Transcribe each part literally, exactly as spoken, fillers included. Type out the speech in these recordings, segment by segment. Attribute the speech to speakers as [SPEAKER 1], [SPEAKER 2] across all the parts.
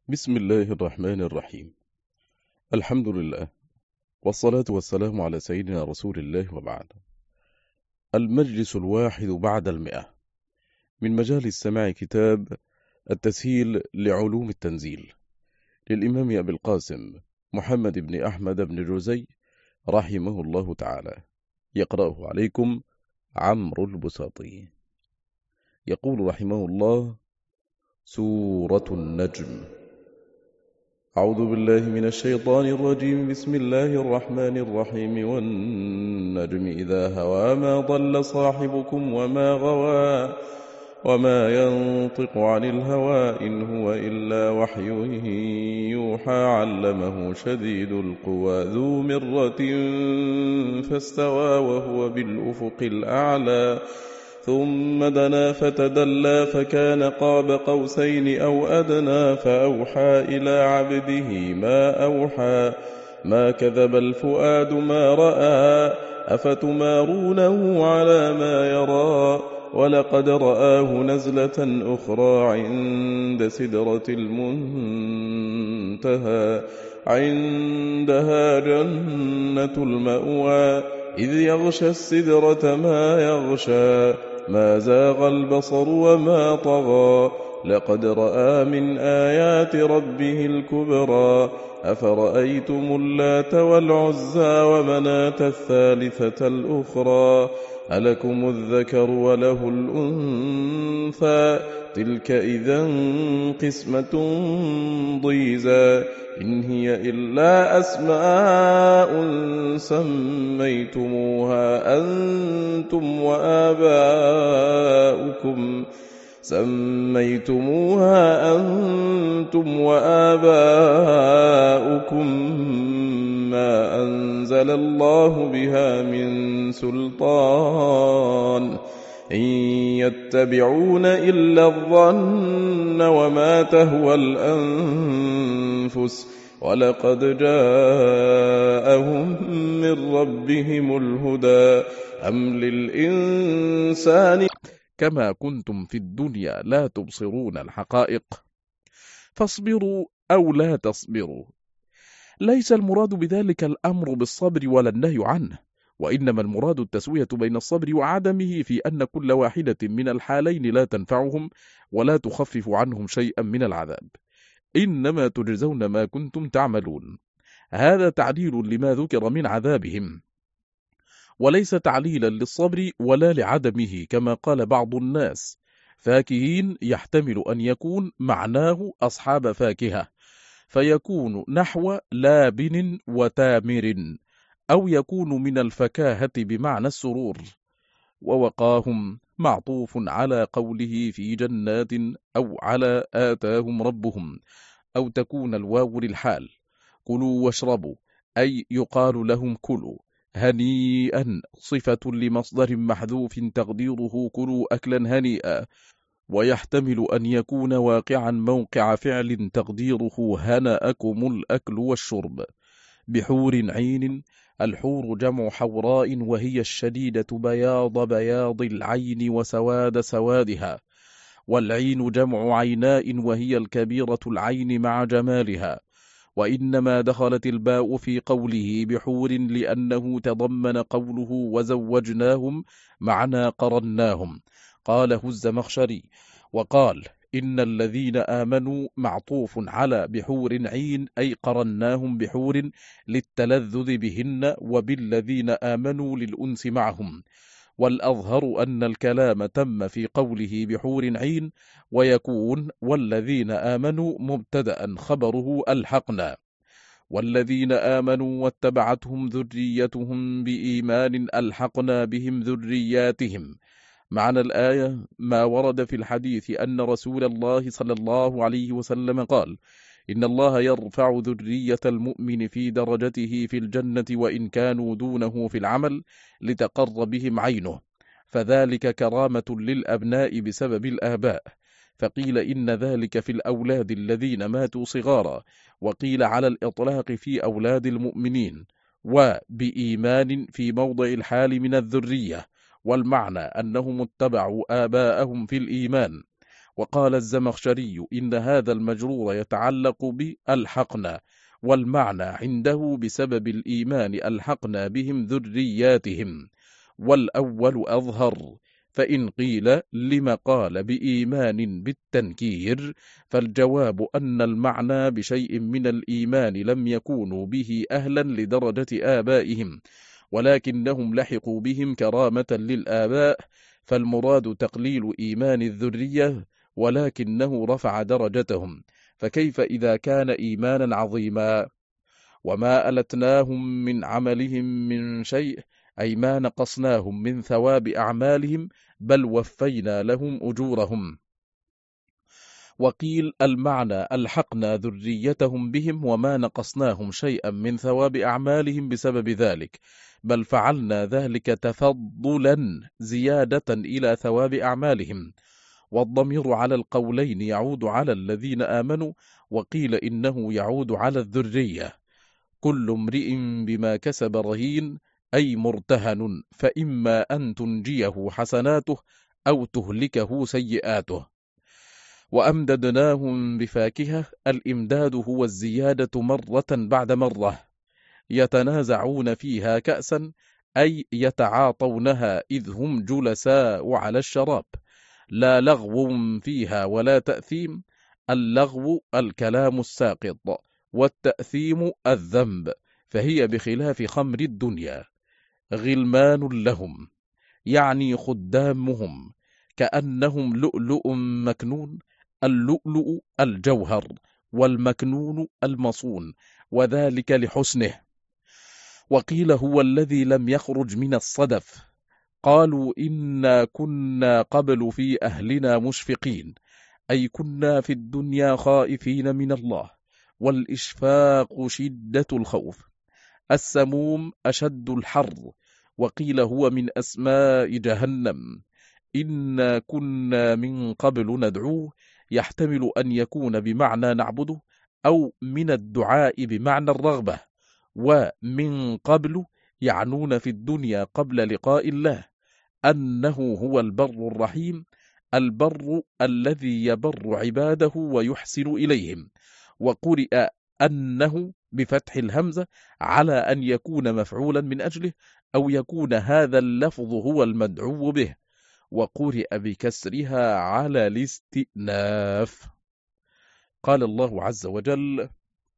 [SPEAKER 1] بسم الله الرحمن الرحيم. الحمد لله، والصلاة والسلام على سيدنا رسول الله وبعد. المجلس الواحد بعد المئة من مجال السماع كتاب التسهيل لعلوم التنزيل للإمام أبي القاسم محمد بن أحمد بن جوزي رحمه الله تعالى، يقرأه عليكم عمرو البساطي. يقول رحمه الله: سورة النجم. أعوذ بالله من الشيطان الرجيم. بسم الله الرحمن الرحيم. والنجم إذا هوى ما ضل صاحبكم وما غوى وما ينطق عن الهوى إن هو إلا وحي يوحى علمه شديد القوى ذو مرة فاستوى وهو بالأفق الأعلى ثم دنا فتدلى فكان قاب قوسين أو أدنى فأوحى إلى عبده ما أوحى ما كذب الفؤاد ما رأى أفتمارونه على ما يرى ولقد رآه نزلة أخرى عند سدرة المنتهى عندها جنة المأوى إذ يغشى السدرة ما يغشى ما زاغ البصر وما طغى لقد رأى من آيات ربه الكبرى أفرأيتم اللات والعزى ومناة الثالثة الأخرى ألكم الذكر وله الأنثى تلك إذا قسمة ضيزى إن هي إلا أسماء سميتموها أنتم وآباؤكم سميتموها أنتم وآباؤكم ما أنزل الله بها من سلطان إن يتبعون إلا الظن وما تهوى الأنفس ولقد جاءهم من ربهم الهدى أم للإنسان كما كنتم في الدنيا لا تبصرون الحقائق فاصبروا أو لا تصبروا. ليس المراد بذلك الأمر بالصبر ولا النهي عنه، وإنما المراد التسوية بين الصبر وعدمه في أن كل واحدة من الحالين لا تنفعهم ولا تخفف عنهم شيئا من العذاب، إنما تجزون ما كنتم تعملون. هذا تعليل لما ذكر من عذابهم، وليس تعليلا للصبر ولا لعدمه كما قال بعض الناس. فاكهين يحتمل أن يكون معناه أصحاب فاكهة، فيكون نحو لابن وتامر، أو يكون من الفكاهة بمعنى السرور. ووقاهم معطوف على قوله في جنات أو على آتاهم ربهم، أو تكون الواو للحال. كلوا واشربوا أي يقال لهم كلوا. هنيئا صفة لمصدر محذوف تقديره كلوا أكلا هنيئا، ويحتمل أن يكون واقعا موقع فعل تقديره هنأكم الأكل والشرب. بحور عين، الحور جمع حوراء وهي الشديدة بياض بياض العين وسواد سوادها، والعين جمع عيناء وهي الكبيرة العين مع جمالها. وإنما دخلت الباء في قوله بحور لأنه تضمن قوله وزوجناهم معنى قرناهم، قاله الزمخشري. وقال إن الذين آمنوا معطوف على بحور عين أي قرناهم بحور للتلذذ بهن وبالذين آمنوا للأنس معهم. والأظهر أن الكلام تم في قوله بحور عين، ويكون والذين آمنوا مبتدأ خبره ألحقنا. والذين آمنوا واتبعتهم ذريتهم بإيمان ألحقنا بهم ذرياتهم. معنى الآية ما ورد في الحديث أن رسول الله صلى الله عليه وسلم قال: إن الله يرفع ذرية المؤمن في درجته في الجنة وإن كانوا دونه في العمل لتقر بهم عينه، فذلك كرامة للأبناء بسبب الآباء. فقيل إن ذلك في الأولاد الذين ماتوا صغارا، وقيل على الإطلاق في أولاد المؤمنين، وبإيمان في موضع الحال من الذرية، والمعنى أنهم اتبعوا آباءهم في الإيمان. وقال الزمخشري إن هذا المجرور يتعلق بألحقنا، والمعنى عنده بسبب الإيمان ألحقنا بهم ذرياتهم، والأول أظهر. فإن قيل لم قال بإيمان بالتنكير، فالجواب أن المعنى بشيء من الإيمان لم يكونوا به أهلا لدرجة آبائهم، ولكنهم لحقوا بهم كرامة للآباء، فالمراد تقليل إيمان الذرية، ولكنه رفع درجتهم، فكيف إذا كان إيمانا عظيما؟ وما ألتناهم من عملهم من شيء، أي ما نقصناهم من ثواب أعمالهم، بل وفينا لهم أجورهم. وقيل المعنى ألحقنا ذريتهم بهم وما نقصناهم شيئا من ثواب أعمالهم بسبب ذلك، بل فعلنا ذلك تفضلا زيادة إلى ثواب أعمالهم. والضمير على القولين يعود على الذين آمنوا، وقيل إنه يعود على الذرية. كل امرئ بما كسب رهين، أي مرتهن، فإما أن تنجيه حسناته أو تهلكه سيئاته. وأمددناهم بفاكهة، الإمداد هو الزيادة مرة بعد مرة، يتنازعون فيها كأسا، أي يتعاطونها إذ هم جلساء على الشراب، لا لغو فيها ولا تأثيم. اللغو الكلام الساقط، والتأثيم الذنب، فهي بخلاف خمر الدنيا. غلمان لهم يعني خدامهم، كأنهم لؤلؤ مكنون، اللؤلؤ الجوهر، والمكنون المصون، وذلك لحسنه. وقيل هو الذي لم يخرج من الصدف. قالوا إنا كنا قبل في أهلنا مشفقين، أي كنا في الدنيا خائفين من الله، والإشفاق شدة الخوف. السموم أشد الحر، وقيل هو من أسماء جهنم. إنا كنا من قبل ندعوه، يحتمل أن يكون بمعنى نعبده، أو من الدعاء بمعنى الرغبة. ومن قبل يعنون في الدنيا قبل لقاء الله، أنه هو البر الرحيم، البر الذي يبر عباده ويحسن إليهم. وقرئ أنه بفتح الهمزة على أن يكون مفعولا من أجله، أو يكون هذا اللفظ هو المدعو به، وقرئ بكسرها على الاستئناف. قال الله عز وجل: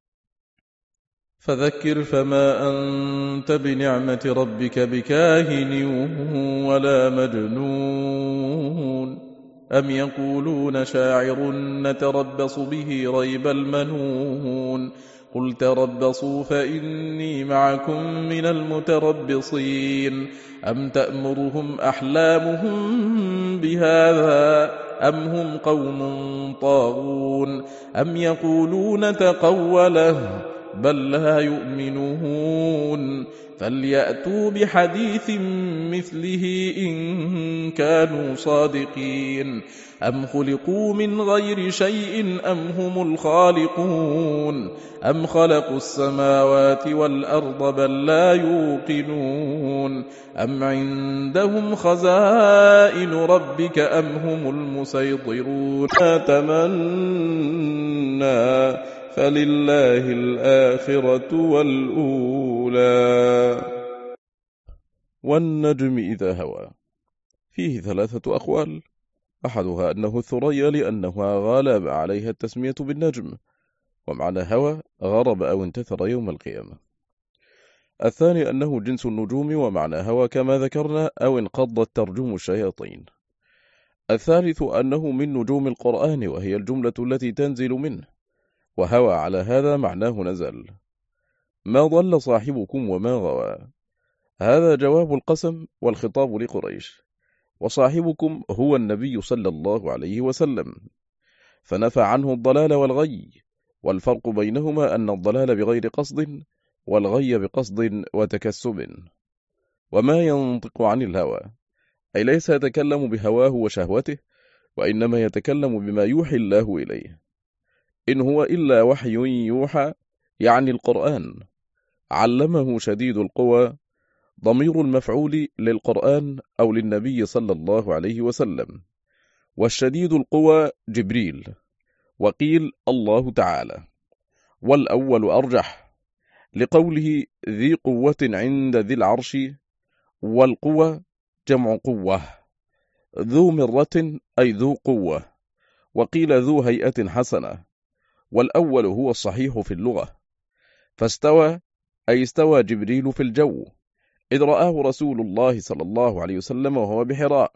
[SPEAKER 1] فذكر فما أنت بنعمة ربك بكاهن ولا مجنون، أم يقولون شاعر نتربص به ريب المنون، قل تربصوا فإني معكم من المتربصين، أم تأمرهم أحلامهم بهذا أم هم قوم طاغون، أم يقولون تقوله بل لا يؤمنون، فليأتوا بحديث مثله إن كانوا صادقين، أم خلقوا من غير شيء أم هم الخالقون، أم خلقوا السماوات والأرض بل لا يوقنون، أم عندهم خزائن ربك أم هم المسيطرون. تمنى فلله الآخرة والأولى. والنجم إذا هوى، فيه ثلاثة أقوال، أحدها أنه الثريا لأنها غلب عليها التسمية بالنجم، ومعنى هوى غرب أو انتثر يوم القيامة. الثاني أنه جنس النجوم، ومعنى هوى كما ذكرنا أو انقضت ترجم الشياطين. الثالث أنه من نجوم القرآن، وهي الجملة التي تنزل منه، وهوى على هذا معناه نزل. ما ضل صاحبكم وما غوى، هذا جواب القسم والخطاب لقريش، وصاحبكم هو النبي صلى الله عليه وسلم، فنفى عنه الضلال والغي، والفرق بينهما أن الضلال بغير قصد، والغي بقصد وتكسب. وما ينطق عن الهوى، أي ليس يتكلم بهواه وشهوته، وإنما يتكلم بما يوحي الله إليه. إن هو إلا وحي يوحى، يعني القرآن، علمه شديد القوى، ضمير المفعول للقرآن أو للنبي صلى الله عليه وسلم، والشديد القوى جبريل، وقيل الله تعالى، والأول أرجح لقوله ذي قوة عند ذي العرش، والقوة جمع قوة، ذو مرة أي ذو قوة، وقيل ذو هيئة حسنة، والأول هو الصحيح في اللغة. فاستوى أي استوى جبريل في الجو إذ رآه رسول الله صلى الله عليه وسلم وهو بحراء.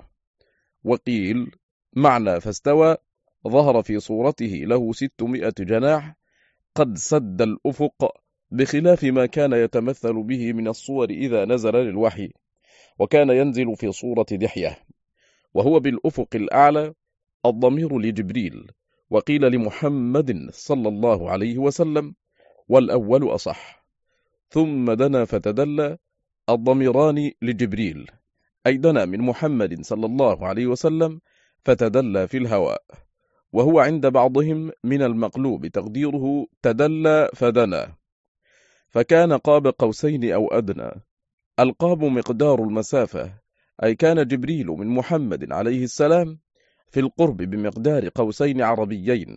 [SPEAKER 1] وقيل معنى فاستوى ظهر في صورته له ستمائة جناح قد سد الأفق، بخلاف ما كان يتمثل به من الصور إذا نزل للوحي، وكان ينزل في صورة دحية، وهو بالأفق الأعلى الضمير لجبريل. وقيل لمحمد صلى الله عليه وسلم، والأول أصح. ثم دنا فتدلى الضميران لجبريل، أي دنا من محمد صلى الله عليه وسلم فتدلى في الهواء، وهو عند بعضهم من المقلوب تقديره تدلى فدنا، فكان قاب قوسين أو أدنى. القاب مقدار المسافة، أي كان جبريل من محمد عليه السلام في القرب بمقدار قوسين عربيين،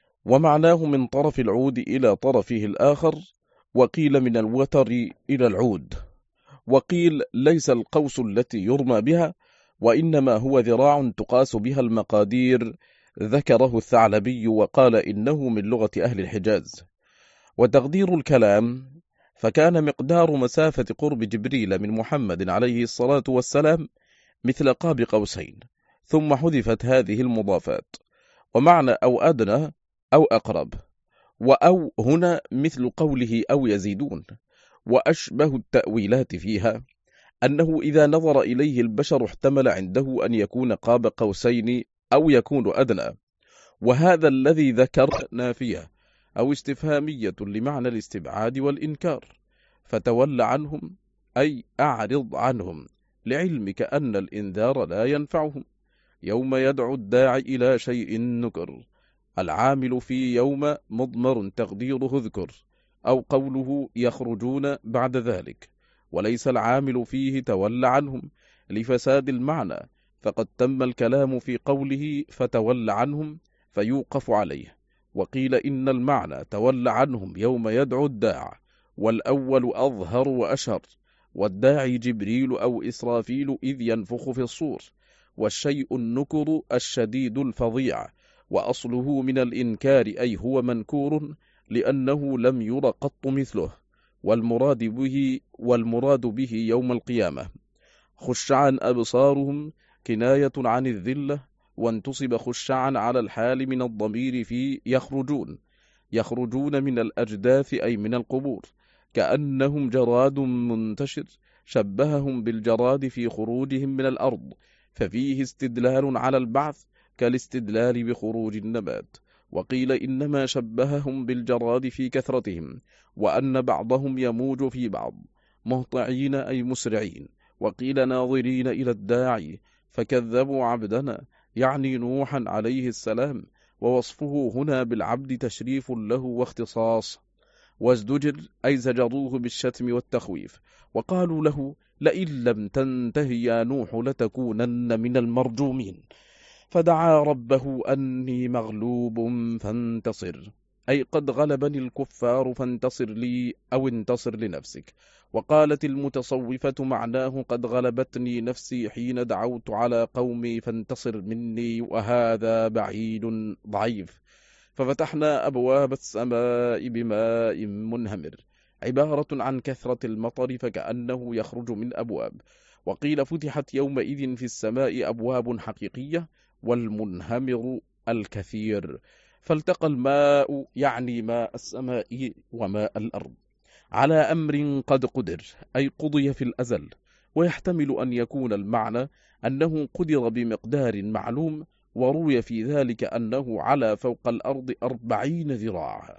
[SPEAKER 1] ومعناه من طرف العود إلى طرفه الآخر، وقيل من الوتر إلى العود، وقيل ليس القوس التي يرمى بها، وإنما هو ذراع تقاس بها المقادير، ذكره الثعلبي وقال إنه من لغة أهل الحجاز. وتقدير الكلام فكان مقدار مسافة قرب جبريل من محمد عليه الصلاة والسلام مثل قاب قوسين، ثم حذفت هذه المضافات. ومعنى أو أدنى أو أقرب، وأو هنا مثل قوله أو يزيدون. وأشبه التأويلات فيها أنه إذا نظر إليه البشر احتمل عنده أن يكون قاب قوسين أو يكون أدنى، وهذا الذي ذكر نافية أو استفهامية لمعنى الاستبعاد والإنكار. فتول عنهم أي أعرض عنهم، لعلمك أن الإنذار لا ينفعهم. يوم يدعو الداعي إلى شيء نكر، العامل في يوم مضمر تقديره اذكر، أو قوله يخرجون بعد ذلك، وليس العامل فيه تول عنهم لفساد المعنى، فقد تم الكلام في قوله فتول عنهم فيوقف عليه. وقيل إن المعنى تول عنهم يوم يدعو الداع، والأول أظهر وأشهر، والداعي جبريل أو إسرافيل إذ ينفخ في الصور، والشيء النكر الشديد الفظيع، وأصله من الإنكار أي هو منكور لأنه لم ير قط مثله، والمراد به, والمراد به يوم القيامة. خشعا أبصارهم كناية عن الذلة، وانتصب خشعا على الحال من الضمير في يخرجون، يخرجون من الأجداث أي من القبور، كأنهم جراد منتشر، شبههم بالجراد في خروجهم من الأرض، ففيه استدلال على البعث كالاستدلال بخروج النبات. وقيل إنما شبههم بالجراد في كثرتهم، وأن بعضهم يموج في بعض، مهطعين أي مسرعين. وقيل ناظرين إلى الداعي فكذبوا عبدنا، يعني نوحا عليه السلام، ووصفه هنا بالعبد تشريف له واختصاص. وازدجر أي زجروه بالشتم والتخويف، وقالوا له لئن لم تنته يا نوح لتكونن من المرجومين، فدعا ربه أني مغلوب فانتصر، أي قد غلبني الكفار فانتصر لي أو انتصر لنفسك. وقالت المتصوفة معناه قد غلبتني نفسي حين دعوت على قومي فانتصر مني، وهذا بعيد ضعيف. ففتحنا أبواب السماء بماء منهمر، عبارة عن كثرة المطر فكأنه يخرج من أبواب. وقيل فتحت يومئذ في السماء أبواب حقيقية، والمنهمر الكثير. فالتقى الماء يعني ماء السماء وماء الأرض على أمر قد قدر، أي قضي في الأزل. ويحتمل أن يكون المعنى أنه قدر بمقدار معلوم، وروي في ذلك أنه على فوق الأرض أربعين ذراعا.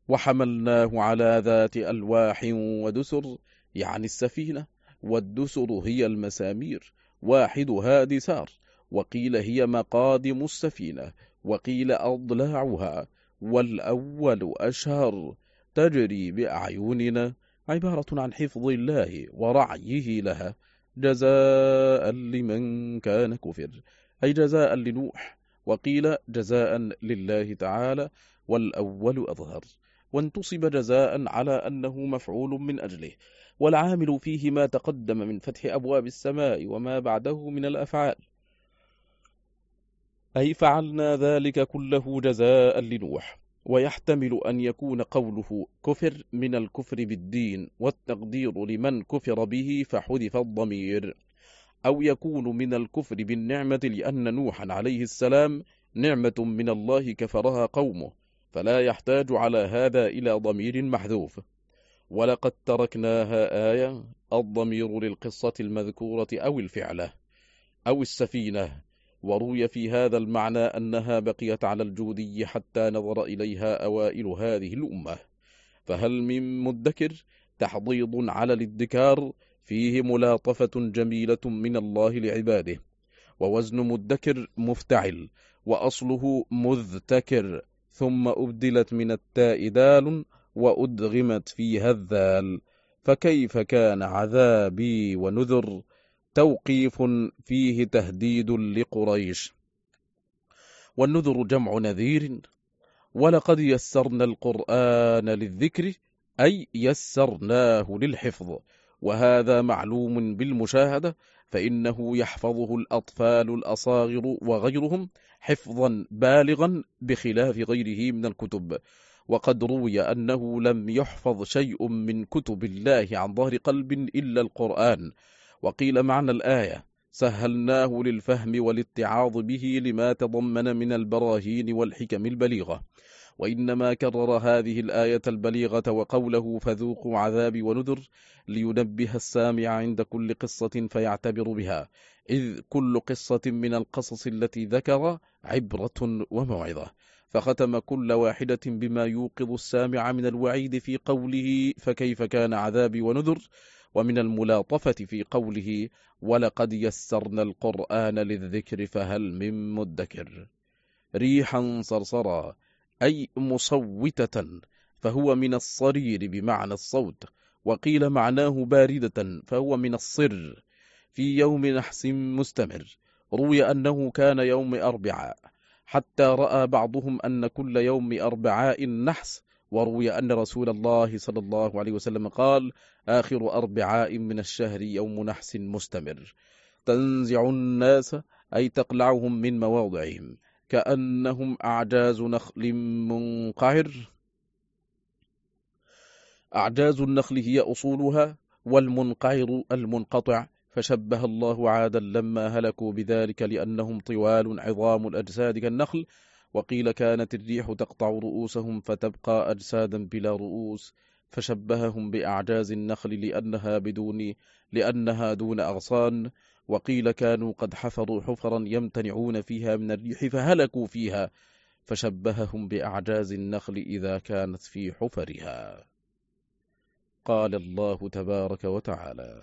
[SPEAKER 1] وحملناه على ذات ألواح ودسر، يعني السفينة، والدسر هي المسامير، واحدها دسار، وقيل هي مقادم السفينة، وقيل أضلاعها، والأول أشهر، تجري بأعيننا، عبارة عن حفظ الله ورعيه لها، جزاء لمن كان كفر، أي جزاء لنوح وقيل جزاء لله تعالى، والأول أظهر، وانتصب جزاء على أنه مفعول من أجله، والعامل فيه ما تقدم من فتح أبواب السماء وما بعده من الأفعال، أي فعلنا ذلك كله جزاء لنوح. ويحتمل أن يكون قوله كفر من الكفر بالدين، والتقدير لمن كفر به فحذف الضمير، أو يكون من الكفر بالنعمة لأن نوحا عليه السلام نعمة من الله كفرها قومه، فلا يحتاج على هذا إلى ضمير محذوف. ولقد تركناها آية، الضمير للقصة المذكورة أو الفعلة أو السفينة، وروي في هذا المعنى أنها بقيت على الجودي حتى نظر إليها أوائل هذه الأمة. فهل من مدكر تحضيض على الادكار، فيه ملاطفة جميلة من الله لعباده. ووزن مدكر مفتعل، وأصله مذتكر، ثم أبدلت من التاء دال وأدغمت فيها الذال، فكيف كان عذابي ونذر، توقيف فيه تهديد لقريش. والنذر جمع نذير. ولقد يسرنا القرآن للذكر، أي يسرناه للحفظ، وهذا معلوم بالمشاهدة، فإنه يحفظه الأطفال الأصاغر وغيرهم حفظا بالغا بخلاف غيره من الكتب. وقد روي أنه لم يحفظ شيء من كتب الله عن ظهر قلب إلا القرآن. وقيل معنى الآية سهلناه للفهم والاتعاظ به لما تضمن من البراهين والحكم البليغة. وإنما كرر هذه الآية البليغة وقوله فذوقوا عذابي ونذر لينبه السامع عند كل قصة فيعتبر بها، إذ كل قصة من القصص التي ذكر عبرة وموعظة، فختم كل واحدة بما يوقظ السامع من الوعيد في قوله فكيف كان عذابي ونذر، ومن الملاطفة في قوله ولقد يسرنا القرآن للذكر فهل من مدكر. ريحا صرصرا، أي مصوتة، فهو من الصرير بمعنى الصوت. وقيل معناه باردة، فهو من الصر، في يوم نحس مستمر. روي أنه كان يوم أربعاء، حتى رأى بعضهم أن كل يوم أربعاء نحس. وروي أن رسول الله صلى الله عليه وسلم قال آخر أربعاء من الشهر يوم نحس مستمر. تنزع الناس، أي تقلعهم من مواضعهم، كأنهم أعجاز نخل منقعر. أعجاز النخل هي أصولها، والمنقعر المنقطع، فشبه الله عادا لما هلكوا بذلك لأنهم طوال عظام الأجساد كالنخل. وقيل كانت الريح تقطع رؤوسهم فتبقى أجسادا بلا رؤوس، فشبههم بأعجاز النخل لأنها, بدون لأنها دون أغصان. وقيل كانوا قد حفروا حفرا يمتنعون فيها من الريح فهلكوا فيها، فشبههم بأعجاز النخل إذا كانت في حفرها. قال الله تبارك وتعالى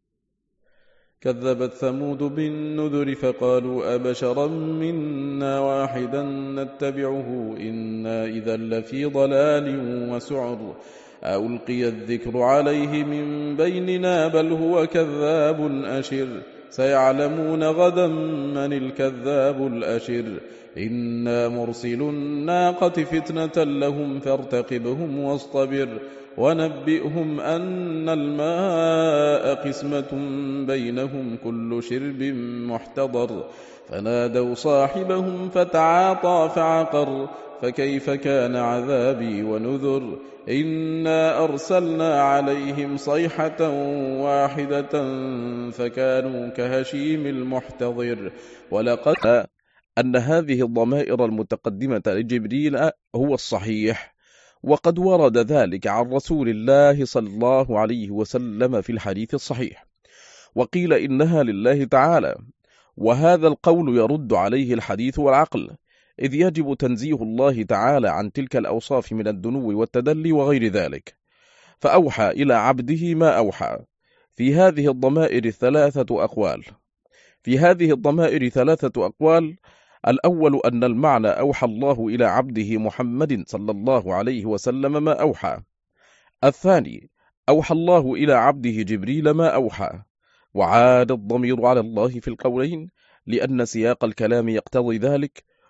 [SPEAKER 1] كذبت ثمود بالنذر فقالوا أبشرا منا واحدا نتبعه إنا إذا لفي ضلال وسعر ألقي الذكر عليه من بيننا بل هو كذاب أشر سيعلمون غدا من الكذاب الأشر إنا مرسل الناقة فتنة لهم فارتقبهم واصطبر ونبئهم أن الماء قسمة بينهم كل شرب محتضر فنادوا صاحبهم فتعاطى فعقر فكيف كان عذابي ونذر إنا أرسلنا عليهم صيحة واحدة فكانوا كهشيم المحتضر. ولقد أن هذه الضمائر المتقدمة لجبريل هو الصحيح، وقد ورد ذلك عن رسول الله صلى الله عليه وسلم في الحديث الصحيح. وقيل إنها لله تعالى، وهذا القول يرد عليه الحديث والعقل، إذ يجب تنزيه الله تعالى عن تلك الأوصاف من الدنو والتدلي وغير ذلك. فأوحى إلى عبده ما أوحى. في هذه الضمائر ثلاثة أقوال في هذه الضمائر ثلاثة أقوال الأول أن المعنى أوحى الله إلى عبده محمد صلى الله عليه وسلم ما أوحى. الثاني أوحى الله إلى عبده جبريل ما أوحى. وعاد الضمير على الله في القولين لأن سياق الكلام يقتضي ذلك،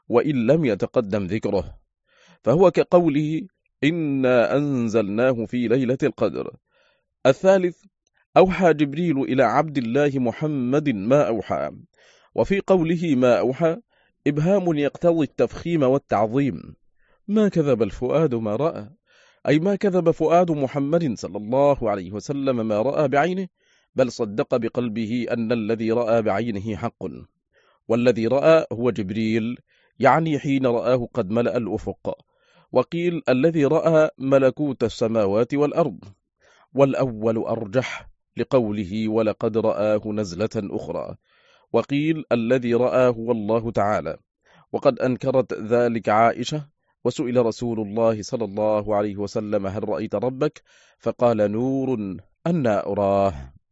[SPEAKER 1] وإن لم يتقدم ذكره، فهو كقوله إنا أنزلناه في ليلة القدر. الثالث، أوحى جبريل إلى عبد الله محمد ما أوحى. وفي قوله ما أوحى إبهام يقتضي التفخيم والتعظيم، ما كذب الفؤاد ما رأى، أي ما كذب فؤاد محمد صلى الله عليه وسلم ما رأى بعينه، بل صدق بقلبه أن الذي رأى بعينه حق. والذي رأى هو جبريل، يعني حين رآه قد ملأ الأفق. وقيل الذي رأى ملكوت السماوات والأرض. والأول أرجح لقوله ولقد رآه نزلة أخرى. وقيل الذي رآه هو الله تعالى، وقد أنكرت ذلك عائشة، وسئل رسول الله صلى الله عليه وسلم هل رأيت ربك؟ فقال نور أنا أراه،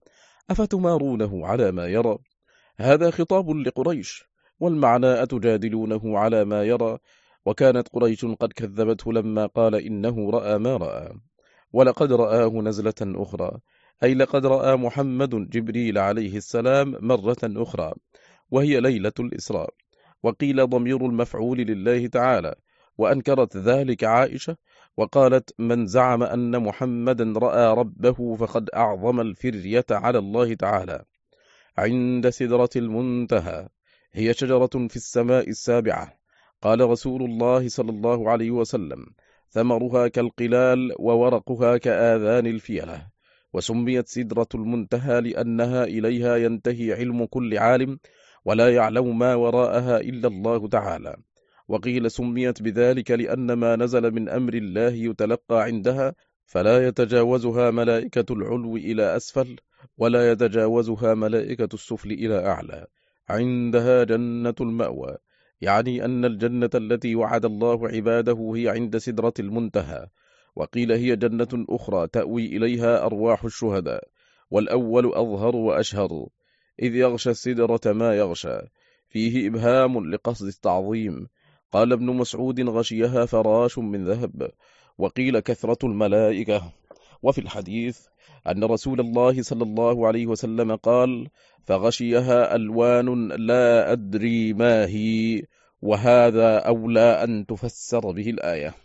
[SPEAKER 1] أفتمارونه على ما يرى. هذا خطاب لقريش، والمعنى أتجادلونه على ما يرى، وكانت قريش قد كذبته لما قال إنه رأى ما رأى. ولقد رآه نزلة أخرى، أي لقد رأى محمد جبريل عليه السلام مرة أخرى، وهي ليلة الإسراء. وقيل ضمير المفعول لله تعالى، وأنكرت ذلك عائشة، وقالت من زعم أن محمدا رأى ربه فقد أعظم الفرية على الله تعالى. عند سدرة المنتهى، هي شجرة في السماء السابعة. قال رسول الله صلى الله عليه وسلم ثمرها كالقلال وورقها كآذان الفيلة. وسميت سدرة المنتهى لأنها إليها ينتهي علم كل عالم، ولا يعلم ما وراءها إلا الله تعالى. وقيل سميت بذلك لأن ما نزل من أمر الله يتلقى عندها، فلا يتجاوزها ملائكة العلو إلى أسفل، ولا يتجاوزها ملائكة السفل إلى أعلى. عندها جنة المأوى، يعني أن الجنة التي وعد الله عباده هي عند سدرة المنتهى. وقيل هي جنة أخرى تأوي إليها أرواح الشهداء. والأول أظهر وأشهر، إذ يغشى السدرة ما يغشى، فيه إبهام لقصد التعظيم. قال ابن مسعود غشيها فراش من ذهب. وقيل كثرة الملائكة. وفي الحديث أن رسول الله صلى الله عليه وسلم قال فغشيها ألوان لا أدري ما هي، وهذا أولى أن تفسر به الآية.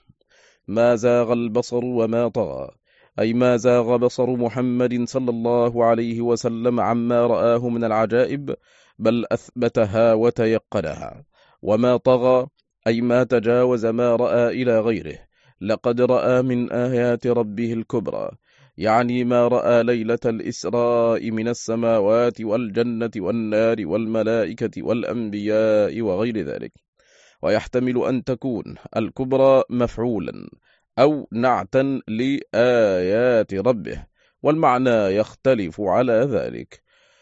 [SPEAKER 1] ما زاغ البصر وما طغى، أي ما زاغ بصر محمد صلى الله عليه وسلم عما رآه من العجائب، بل أثبتها وتيقنها. وما طغى أي ما تجاوز ما رأى إلى غيره. لقد رأى من آيات ربه الكبرى، يعني ما رأى ليلة الإسراء من السماوات والجنة والنار والملائكة والأنبياء وغير ذلك. ويحتمل أن تكون الكبرى مفعولا أو نعتا لآيات ربه، والمعنى يختلف على ذلك.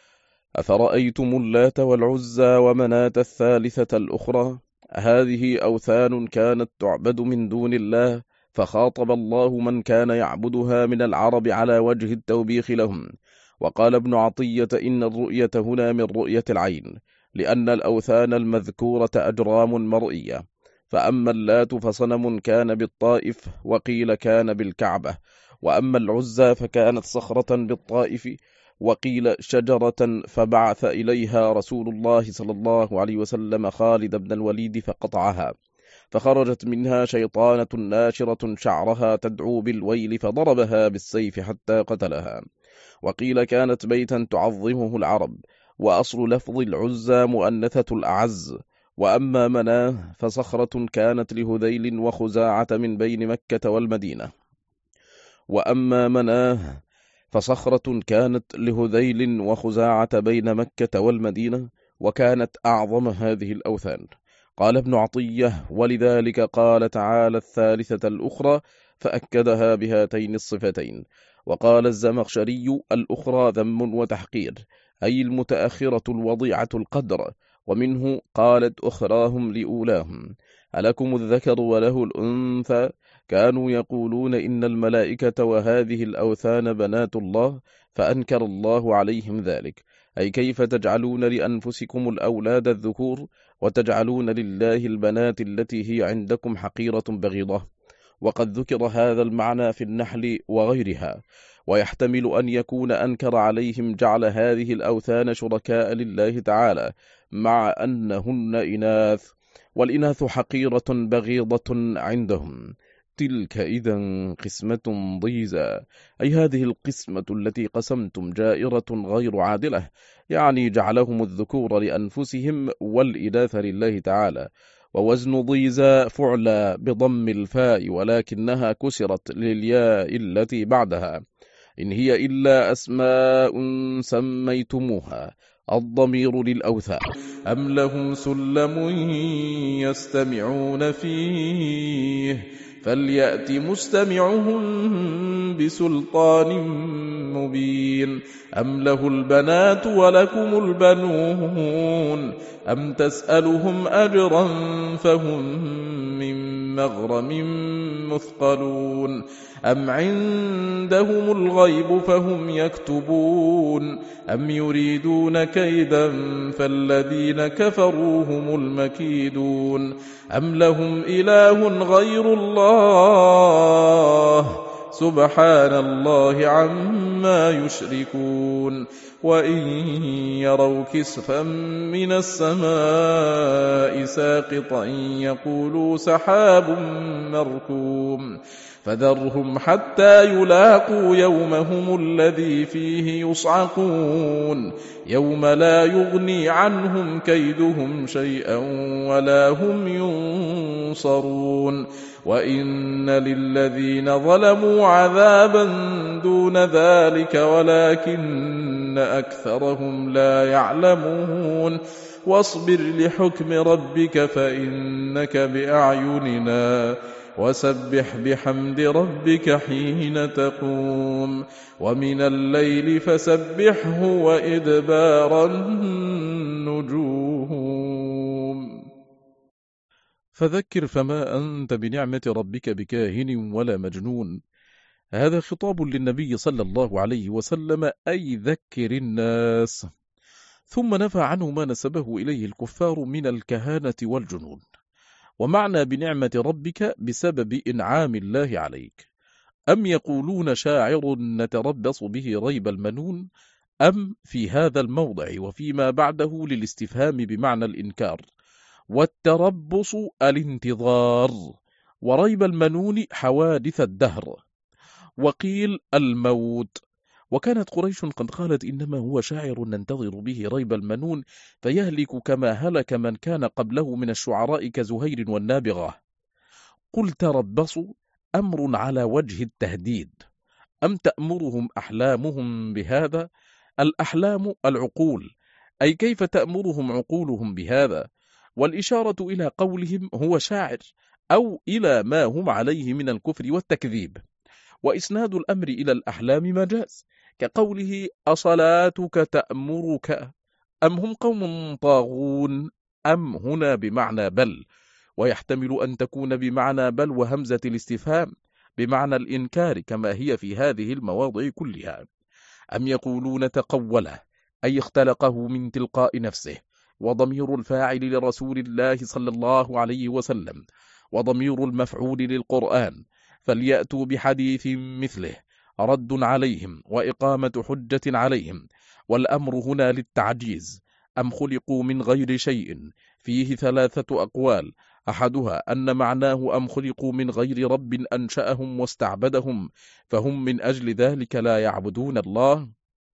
[SPEAKER 1] أفرأيتم اللات والعزى ومناة الثالثة الأخرى، هذه أوثان كانت تعبد من دون الله، فخاطب الله من كان يعبدها من العرب على وجه التوبيخ لهم. وقال ابن عطية إن الرؤية هنا من رؤية العين، لأن الأوثان المذكورة أجرام مرئية. فأما اللات فصنم كان بالطائف، وقيل كان بالكعبة. وأما العزى فكانت صخرة بالطائف، وقيل شجرة، فبعث إليها رسول الله صلى الله عليه وسلم خالد بن الوليد فقطعها، فخرجت منها شيطانة ناشرة شعرها تدعو بالويل، فضربها بالسيف حتى قتلها. وقيل كانت بيتا تعظمه العرب، وأصل لفظ العزى مؤنثة الأعز. وأما مناه فصخرة كانت لهذيل وخزاعة من بين مكة والمدينة. وأما مناه فصخرة كانت لهذيل وخزاعة بين مكة والمدينة، وكانت أعظم هذه الأوثان. قال ابن عطية ولذلك قال تعالى الثالثة الأخرى، فأكدها بهاتين الصفتين. وقال الزمخشري الأخرى ذم وتحقير، أي المتأخرة الوضيعة القدر. ومنه قالت أخراهم لأولاهم ألكم الذكر وله الأنثى، كانوا يقولون إن الملائكة وهذه الأوثان بنات الله، فأنكر الله عليهم ذلك، أي كيف تجعلون لأنفسكم الأولاد الذكور وتجعلون لله البنات التي هي عندكم حقيرة بغيضة. وقد ذكر هذا المعنى في النحل وغيرها. ويحتمل أن يكون أنكر عليهم جعل هذه الأوثان شركاء لله تعالى، مع أنهن إناث، والإناث حقيرة بغيضة عندهم. تلك إذا قسمة ضيزى، أي هذه القسمة التي قسمتم جائرة غير عادلة، يعني جعلهم الذكور لأنفسهم والإناث لله تعالى. ووزن ضيزى فعلى بضم الفاء، ولكنها كسرت للياء التي بعدها، إن هي إلا أسماء سميتموها. الضمير للأوثان. أم لهم سلم يستمعون فيه فليأت مستمعهم بسلطان مبين. أم له البنات ولكم البنون أم تسألهم أجرا فهم من مغرم مثقلون. أم عندهم الغيب فهم يكتبون أم يريدون كيدا فالذين كفروا هم المكيدون. أم لهم إله غير الله سبحان الله عما يشركون. وإن يروا كسفا من السماء ساقطا يقولوا سحاب مركوم فذرهم حتى يلاقوا يومهم الذي فيه يصعقون يوم لا يغني عنهم كيدهم شيئا ولا هم ينصرون. وإن للذين ظلموا عذابا دون ذلك ولكن أكثرهم لا يعلمون. واصبر لحكم ربك فإنك بأعيننا وسبح بحمد ربك حين تقوم ومن الليل فسبحه وإدبار النجوم. فذكر فما أنت بنعمة ربك بكاهن ولا مجنون. هذا خطاب للنبي صلى الله عليه وسلم، أي ذكر الناس. ثم نفى عنه ما نسبه إليه الكفار من الكهانة والجنون. ومعنى بنعمة ربك بسبب إنعام الله عليك. أم يقولون شاعر نتربص به ريب المنون، أم في هذا الموضع وفيما بعده للاستفهام بمعنى الإنكار، والتربص الانتظار، وريب المنون حوادث الدهر، وقيل الموت. وكانت قريش قد قالت إنما هو شاعر ننتظر به ريب المنون فيهلك كما هلك من كان قبله من الشعراء كزهير والنابغة. قل تربصوا أمر على وجه التهديد. أم تأمرهم أحلامهم بهذا؟ الأحلام العقول، أي كيف تأمرهم عقولهم بهذا؟ والإشارة إلى قولهم هو شاعر، أو إلى ما هم عليه من الكفر والتكذيب. وإسناد الأمر إلى الأحلام مجاز، كقوله أصلاتك تأمرك، أم هم قوم طاغون، أم هنا بمعنى بل، ويحتمل أن تكون بمعنى بل وهمزة الاستفهام بمعنى الإنكار كما هي في هذه المواضع كلها. أم يقولون تقوله، أي اختلقه من تلقاء نفسه، وضمير الفاعل لرسول الله صلى الله عليه وسلم، وضمير المفعول للقرآن، فليأتوا بحديث مثله، رد عليهم وإقامة حجة عليهم. والأمر هنا للتعجيز. أم خلقوا من غير شيء، فيه ثلاثة أقوال، أحدها أن معناه أم خلقوا من غير رب أنشأهم واستعبدهم فهم من أجل ذلك لا يعبدون الله.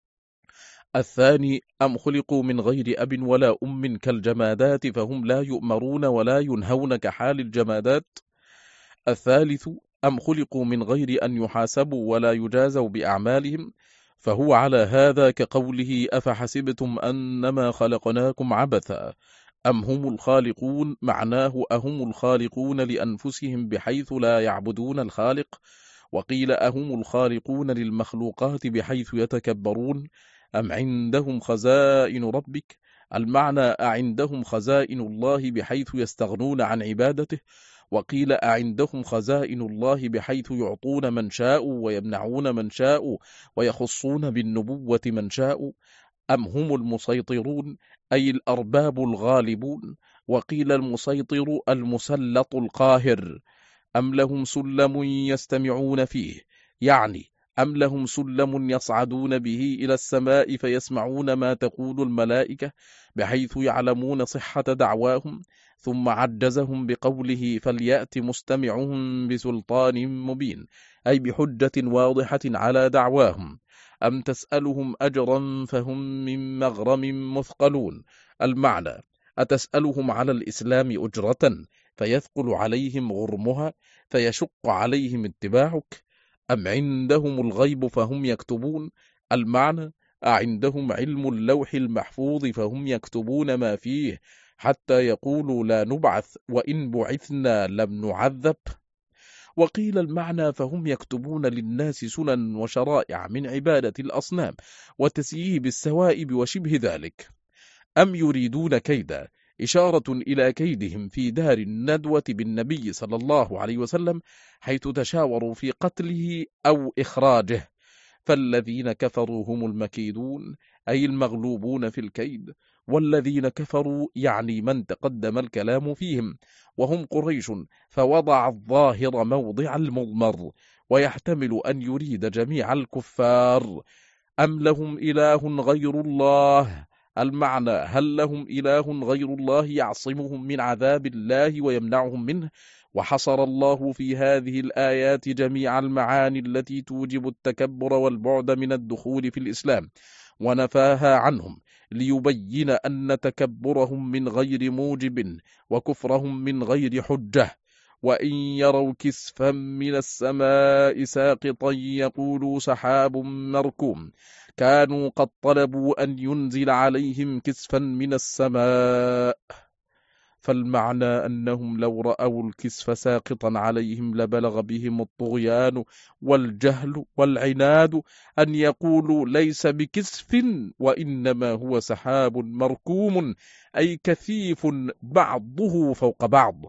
[SPEAKER 1] الثاني أم خلقوا من غير أب ولا أم كالجمادات فهم لا يؤمرون ولا ينهون كحال الجمادات. الثالث أم خلقوا من غير أن يحاسبوا ولا يجازوا بأعمالهم، فهو على هذا كقوله أفحسبتم أنما خلقناكم عبثا. أم هم الخالقون، معناه أهم الخالقون لأنفسهم بحيث لا يعبدون الخالق. وقيل أهم الخالقون للمخلوقات بحيث يتكبرون. أم عندهم خزائن ربك، المعنى أعندهم خزائن الله بحيث يستغنون عن عبادته. وقيل أعندهم خزائن الله بحيث يعطون من شاء ويمنعون من شاء ويخصون بالنبوة من شاء. أم هم المسيطرون، أي الأرباب الغالبون. وقيل المسيطر المسلط القاهر. أم لهم سلم يستمعون فيه، يعني أم لهم سلم يصعدون به إلى السماء فيسمعون ما تقول الملائكة بحيث يعلمون صحة دعواهم، ثم عجزهم بقوله فليأت مستمعهم بسلطان مبين، أي بحجة واضحة على دعواهم. أم تسألهم أجرا فهم من مغرم مثقلون. المعنى: أتسألهم على الإسلام أجرة فيثقل عليهم غرمها فيشق عليهم اتباعك؟ أم عندهم الغيب فهم يكتبون. المعنى: أعندهم علم اللوح المحفوظ فهم يكتبون ما فيه حتى يقولوا لا نبعث وإن بعثنا لم نعذب. وقيل المعنى: فهم يكتبون للناس سنن وشرائع من عبادة الأصنام وتسييب السوائب وشبه ذلك. أم يريدون كيدا، إشارة إلى كيدهم في دار الندوة بالنبي صلى الله عليه وسلم حيث تشاوروا في قتله أو إخراجه. فالذين كفروا هم المكيدون، أي المغلوبون في الكيد. والذين كفروا يعني من تقدم الكلام فيهم، وهم قريش، فوضع الظاهر موضع المضمر، ويحتمل أن يريد جميع الكفار. أم لهم إله غير الله. المعنى: هل لهم إله غير الله يعصمهم من عذاب الله ويمنعهم منه؟ وحصر الله في هذه الآيات جميع المعاني التي توجب التكبر والبعد من الدخول في الإسلام، ونفاها عنهم ليبين أن تكبرهم من غير موجب وكفرهم من غير حجة. وإن يروا كسفا من السماء ساقطا يقولوا سحاب مركوم، كانوا قد طلبوا أن ينزل عليهم كسفا من السماء. فالمعنى أنهم لو رأوا الكسف ساقطا عليهم لبلغ بهم الطغيان والجهل والعناد أن يقولوا ليس بكسف وإنما هو سحاب مركوم، أي كثيف بعضه فوق بعض.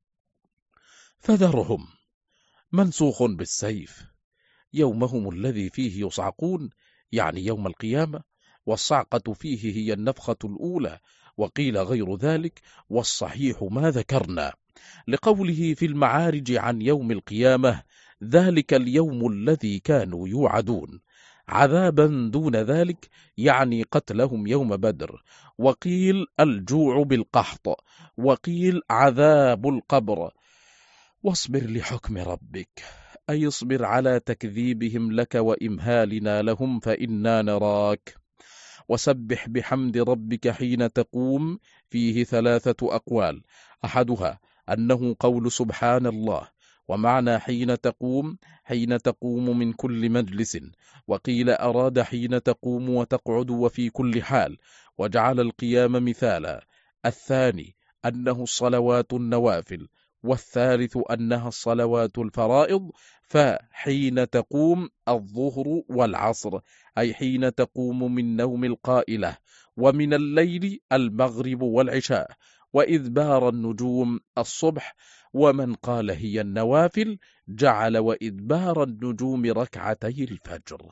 [SPEAKER 1] فذرهم منسوخ بالسيف، يومهم الذي فيه يصعقون، يعني يوم القيامة، والصعقة فيه هي النفخة الأولى، وقيل غير ذلك، والصحيح ما ذكرنا، لقوله في المعارج عن يوم القيامة: ذلك اليوم الذي كانوا يوعدون. عذابا دون ذلك يعني قتلهم يوم بدر، وقيل الجوع بالقحط، وقيل عذاب القبر. واصبر لحكم ربك، أي اصبر على تكذيبهم لك وإمهالنا لهم فإنا نراك. وسبح بحمد ربك حين تقوم، فيه ثلاثة أقوال: أحدها أنه قول سبحان الله، ومعنى حين تقوم حين تقوم من كل مجلس، وقيل أراد حين تقوم وتقعد وفي كل حال، وجعل القيام مثالا. الثاني أنه الصلوات النوافل، والثالث أنها الصلوات الفرائض، فحين تقوم الظهر والعصر، أي حين تقوم من نوم القائلة، ومن الليل المغرب والعشاء، وإدبار النجوم الصبح. ومن قال هي النوافل جعل وإدبار النجوم ركعتي الفجر.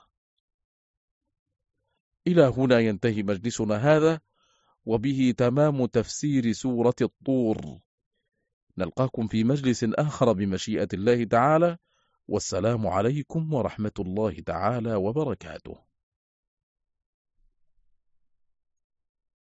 [SPEAKER 1] إلى هنا ينتهي مجلسنا هذا، وبه تمام تفسير سورة الطور. نلقاكم في مجلس آخر بمشيئة الله تعالى، والسلام عليكم ورحمة الله تعالى وبركاته.